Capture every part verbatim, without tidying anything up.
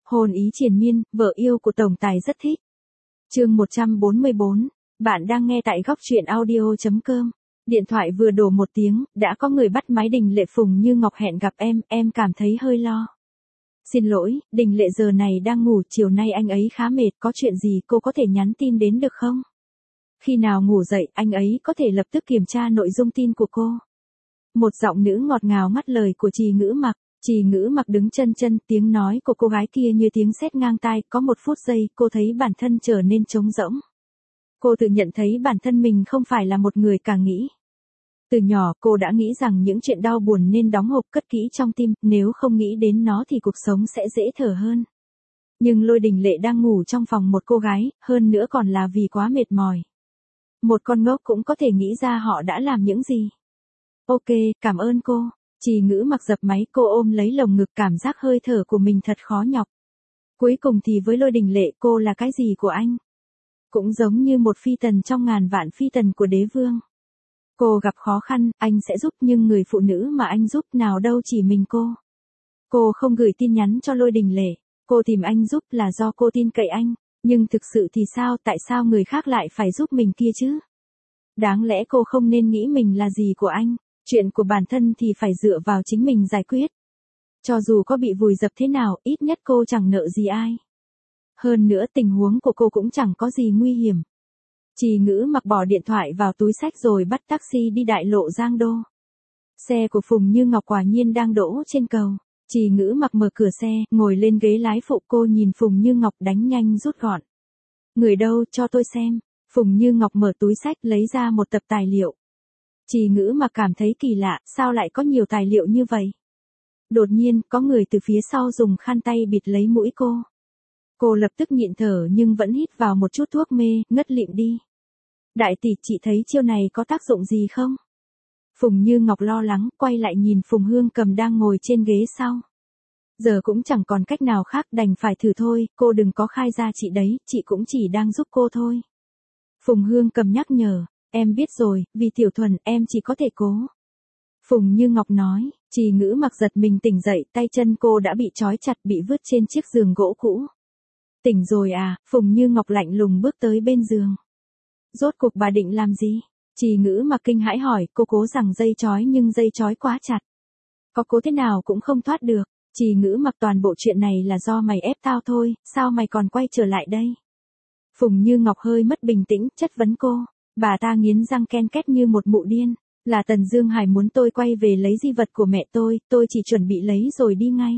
Hôn ý triền miên, vợ yêu của tổng tài rất thích. Chương một trăm bốn mươi bốn, bạn đang nghe tại góc truyện audio chấm com. Điện thoại vừa đổ một tiếng, đã có người bắt máy. Đình Lệ. Phùng Như Ngọc hẹn gặp em, em cảm thấy hơi lo. Xin lỗi, Đình Lệ giờ này đang ngủ, chiều nay anh ấy khá mệt, có chuyện gì cô có thể nhắn tin đến được không? Khi nào ngủ dậy, anh ấy có thể lập tức kiểm tra nội dung tin của cô. Một giọng nữ ngọt ngào ngắt lời của Trì Ngữ Mặc. Trì Ngữ Mặc đứng chân chân, tiếng nói của cô gái kia như tiếng sét ngang tai, có một phút giây, cô thấy bản thân trở nên trống rỗng. Cô tự nhận thấy bản thân mình không phải là một người cả nghĩ. Từ nhỏ cô đã nghĩ rằng những chuyện đau buồn nên đóng hộp cất kỹ trong tim, nếu không nghĩ đến nó thì cuộc sống sẽ dễ thở hơn. Nhưng Lôi Đình Lệ đang ngủ trong phòng một cô gái, hơn nữa còn là vì quá mệt mỏi. Một con ngốc cũng có thể nghĩ ra họ đã làm những gì. Ok, cảm ơn cô. Trì Ngữ Mặc dập máy, cô ôm lấy lồng ngực, cảm giác hơi thở của mình thật khó nhọc. Cuối cùng thì với Lôi Đình Lệ, cô là cái gì của anh? Cũng giống như một phi tần trong ngàn vạn phi tần của đế vương. Cô gặp khó khăn, anh sẽ giúp, nhưng người phụ nữ mà anh giúp nào đâu chỉ mình cô. Cô không gửi tin nhắn cho Lôi Đình Lệ, cô tìm anh giúp là do cô tin cậy anh, nhưng thực sự thì sao, tại sao người khác lại phải giúp mình kia chứ? Đáng lẽ cô không nên nghĩ mình là gì của anh, chuyện của bản thân thì phải dựa vào chính mình giải quyết. Cho dù có bị vùi dập thế nào, ít nhất cô chẳng nợ gì ai. Hơn nữa tình huống của cô cũng chẳng có gì nguy hiểm. Trì Ngữ Mặc bỏ điện thoại vào túi xách rồi bắt taxi đi đại lộ Giang Đô. Xe của Phùng Như Ngọc quả nhiên đang đỗ trên cầu. Trì Ngữ Mặc mở cửa xe, ngồi lên ghế lái phụ, cô nhìn Phùng Như Ngọc đánh nhanh rút gọn. Người đâu, cho tôi xem. Phùng Như Ngọc mở túi xách lấy ra một tập tài liệu. Trì Ngữ Mặc cảm thấy kỳ lạ, sao lại có nhiều tài liệu như vậy? Đột nhiên, có người từ phía sau dùng khăn tay bịt lấy mũi cô. Cô lập tức nhịn thở nhưng vẫn hít vào một chút thuốc mê, ngất lịm đi. Đại tỷ, chị thấy chiêu này có tác dụng gì không? Phùng Như Ngọc lo lắng, quay lại nhìn Phùng Hương Cầm đang ngồi trên ghế sau. Giờ cũng chẳng còn cách nào khác, đành phải thử thôi, cô đừng có khai ra chị đấy, chị cũng chỉ đang giúp cô thôi. Phùng Hương Cầm nhắc nhở, em biết rồi, vì Tiểu Thuần, em chỉ có thể cố. Phùng Như Ngọc nói. Trì Ngữ Mặc giật mình tỉnh dậy, tay chân cô đã bị trói chặt, bị vứt trên chiếc giường gỗ cũ. Tỉnh rồi à? Phùng Như Ngọc lạnh lùng bước tới bên giường. Rốt cuộc bà định làm gì? Trì Ngữ Mặc kinh hãi hỏi, cô cố rằng dây trói nhưng dây trói quá chặt. Có cố thế nào cũng không thoát được. Trì Ngữ Mặc, toàn bộ chuyện này là do mày ép tao thôi, sao mày còn quay trở lại đây? Phùng Như Ngọc hơi mất bình tĩnh, chất vấn cô. Bà ta nghiến răng ken két như một mụ điên. Là Tần Dương Hải muốn tôi quay về lấy di vật của mẹ tôi, tôi chỉ chuẩn bị lấy rồi đi ngay.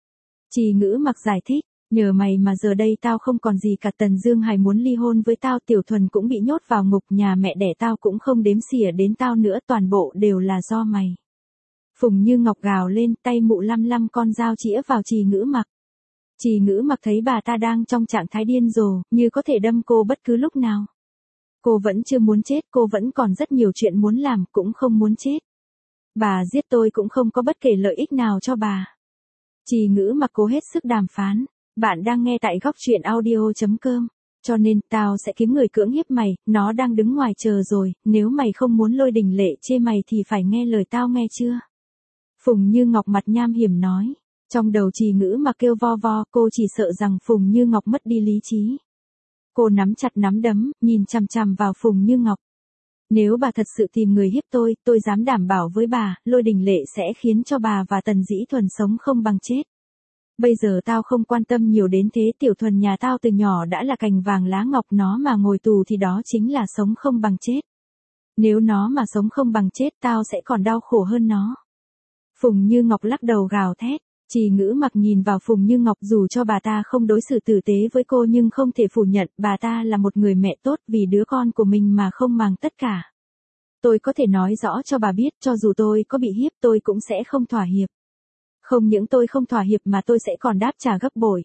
Trì Ngữ Mặc giải thích, nhờ mày mà giờ đây tao không còn gì cả. Tần Dương Hải muốn ly hôn với tao, Tiểu Thuần cũng bị nhốt vào ngục, nhà mẹ đẻ tao cũng không đếm xỉa đến tao nữa, toàn bộ đều là do mày. Phùng Như Ngọc gào lên, tay mụ lăm lăm con dao chĩa vào Trì Ngữ Mặc. Trì Ngữ Mặc thấy bà ta đang trong trạng thái điên rồ, như có thể đâm cô bất cứ lúc nào. Cô vẫn chưa muốn chết, cô vẫn còn rất nhiều chuyện muốn làm, cũng không muốn chết. Bà giết tôi cũng không có bất kể lợi ích nào cho bà. Trì Ngữ Mặc cố hết sức đàm phán. Bạn đang nghe tại góc truyện audio chấm com. Cho nên, tao sẽ kiếm người cưỡng hiếp mày, nó đang đứng ngoài chờ rồi, nếu mày không muốn Lôi Đình Lệ chê mày thì phải nghe lời tao, nghe chưa? Phùng Như Ngọc mặt nham hiểm nói. Trong đầu Trì Ngữ Mặc kêu vo vo, cô chỉ sợ rằng Phùng Như Ngọc mất đi lý trí. Cô nắm chặt nắm đấm, nhìn chằm chằm vào Phùng Như Ngọc. Nếu bà thật sự tìm người hiếp tôi, tôi dám đảm bảo với bà, Lôi Đình Lệ sẽ khiến cho bà và Tần Dĩ Thuần sống không bằng chết. Bây giờ tao không quan tâm nhiều đến thế, Tiểu Thuần nhà tao từ nhỏ đã là cành vàng lá ngọc, nó mà ngồi tù thì đó chính là sống không bằng chết. Nếu nó mà sống không bằng chết, tao sẽ còn đau khổ hơn nó. Phùng Như Ngọc lắc đầu gào thét. Trì Ngữ Mặc nhìn vào Phùng Như Ngọc, dù cho bà ta không đối xử tử tế với cô nhưng không thể phủ nhận, bà ta là một người mẹ tốt, vì đứa con của mình mà không màng tất cả. Tôi có thể nói rõ cho bà biết, cho dù tôi có bị hiếp tôi cũng sẽ không thỏa hiệp. Không những tôi không thỏa hiệp mà tôi sẽ còn đáp trả gấp bội.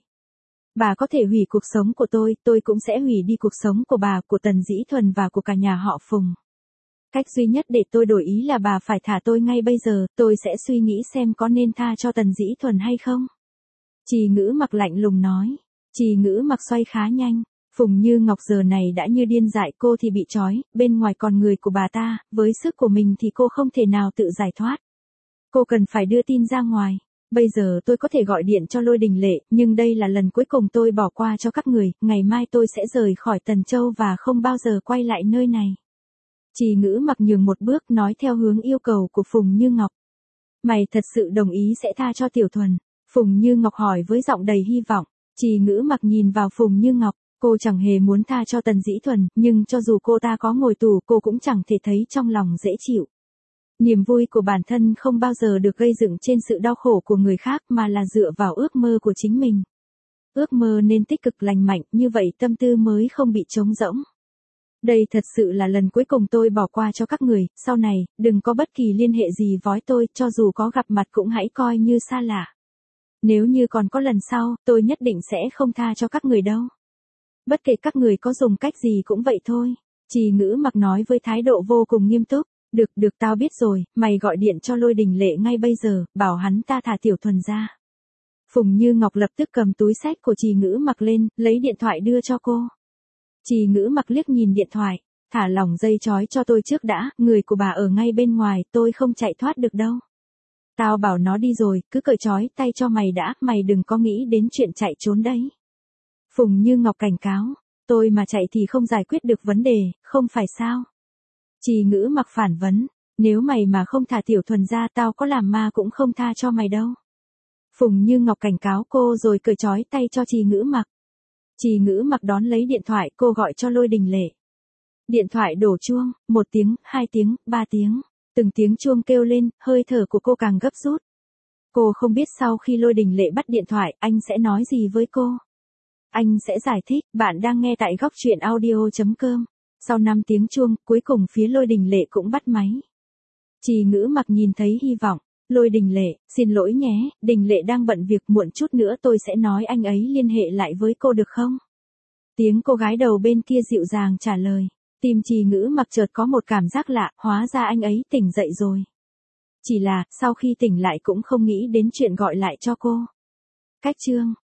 Bà có thể hủy cuộc sống của tôi, tôi cũng sẽ hủy đi cuộc sống của bà, của Tần Dĩ Thuần và của cả nhà họ Phùng. Cách duy nhất để tôi đổi ý là bà phải thả tôi ngay bây giờ, tôi sẽ suy nghĩ xem có nên tha cho Tần Dĩ Thuần hay không. Trì Ngữ Mặc lạnh lùng nói. Trì Ngữ Mặc xoay khá nhanh. Phùng Như Ngọc giờ này đã như điên dại, cô thì bị trói, bên ngoài còn người của bà ta, với sức của mình thì cô không thể nào tự giải thoát. Cô cần phải đưa tin ra ngoài. bây giờ tôi có thể gọi điện cho Lôi Đình Lệ, nhưng đây là lần cuối cùng tôi bỏ qua cho các người, ngày mai tôi sẽ rời khỏi Tần Châu và không bao giờ quay lại nơi này. Trì Ngữ Mặc nhường một bước nói theo hướng yêu cầu của Phùng Như Ngọc. Mày thật sự đồng ý sẽ tha cho Tiểu Thuần? Phùng Như Ngọc hỏi với giọng đầy hy vọng. Trì Ngữ Mặc nhìn vào Phùng Như Ngọc, cô chẳng hề muốn tha cho Tần Dĩ Thuần, nhưng cho dù cô ta có ngồi tù cô cũng chẳng thể thấy trong lòng dễ chịu. Niềm vui của bản thân không bao giờ được gây dựng trên sự đau khổ của người khác mà là dựa vào ước mơ của chính mình. Ước mơ nên tích cực lành mạnh, như vậy tâm tư mới không bị trống rỗng. Đây thật sự là lần cuối cùng tôi bỏ qua cho các người, sau này, đừng có bất kỳ liên hệ gì với tôi, cho dù có gặp mặt cũng hãy coi như xa lạ. Nếu như còn có lần sau, tôi nhất định sẽ không tha cho các người đâu. Bất kể các người có dùng cách gì cũng vậy thôi. Trì Ngữ Mặc nói với thái độ vô cùng nghiêm túc. Được, được, tao biết rồi, mày gọi điện cho Lôi Đình Lệ ngay bây giờ, bảo hắn ta thả Tiểu Thuần ra. Phùng Như Ngọc lập tức cầm túi xách của Trì Ngữ Mặc lên, lấy điện thoại đưa cho cô. Trì Ngữ Mặc liếc nhìn điện thoại, thả lỏng dây trói cho tôi trước đã, người của bà ở ngay bên ngoài, tôi không chạy thoát được đâu. Tao bảo nó đi rồi, cứ cởi trói tay cho mày đã, mày đừng có nghĩ đến chuyện chạy trốn đấy. Phùng Như Ngọc cảnh cáo, tôi mà chạy thì không giải quyết được vấn đề, không phải sao? Trì Ngữ Mặc phản vấn, nếu mày mà không thả Tiểu Thuần ra tao có làm ma cũng không tha cho mày đâu. Phùng Như Ngọc cảnh cáo cô rồi cởi trói tay cho Trì Ngữ Mặc. Trì Ngữ Mặc đón lấy điện thoại, cô gọi cho Lôi Đình Lệ. Điện thoại đổ chuông, một tiếng, hai tiếng, ba tiếng, từng tiếng chuông kêu lên, hơi thở của cô càng gấp rút. Cô không biết sau khi Lôi Đình Lệ bắt điện thoại, anh sẽ nói gì với cô. Anh sẽ giải thích, bạn đang nghe tại góc truyện audio chấm com. Sau năm tiếng chuông, cuối cùng phía Lôi Đình Lệ cũng bắt máy. Trì Ngữ Mặc nhìn thấy hy vọng. Lôi Đình Lệ, xin lỗi nhé, Đình Lệ đang bận việc, muộn chút nữa tôi sẽ nói anh ấy liên hệ lại với cô được không? Tiếng cô gái đầu bên kia dịu dàng trả lời. Tim Trì Ngữ Mặc chợt có một cảm giác lạ, hóa ra anh ấy tỉnh dậy rồi. Chỉ là, sau khi tỉnh lại cũng không nghĩ đến chuyện gọi lại cho cô. Cách chương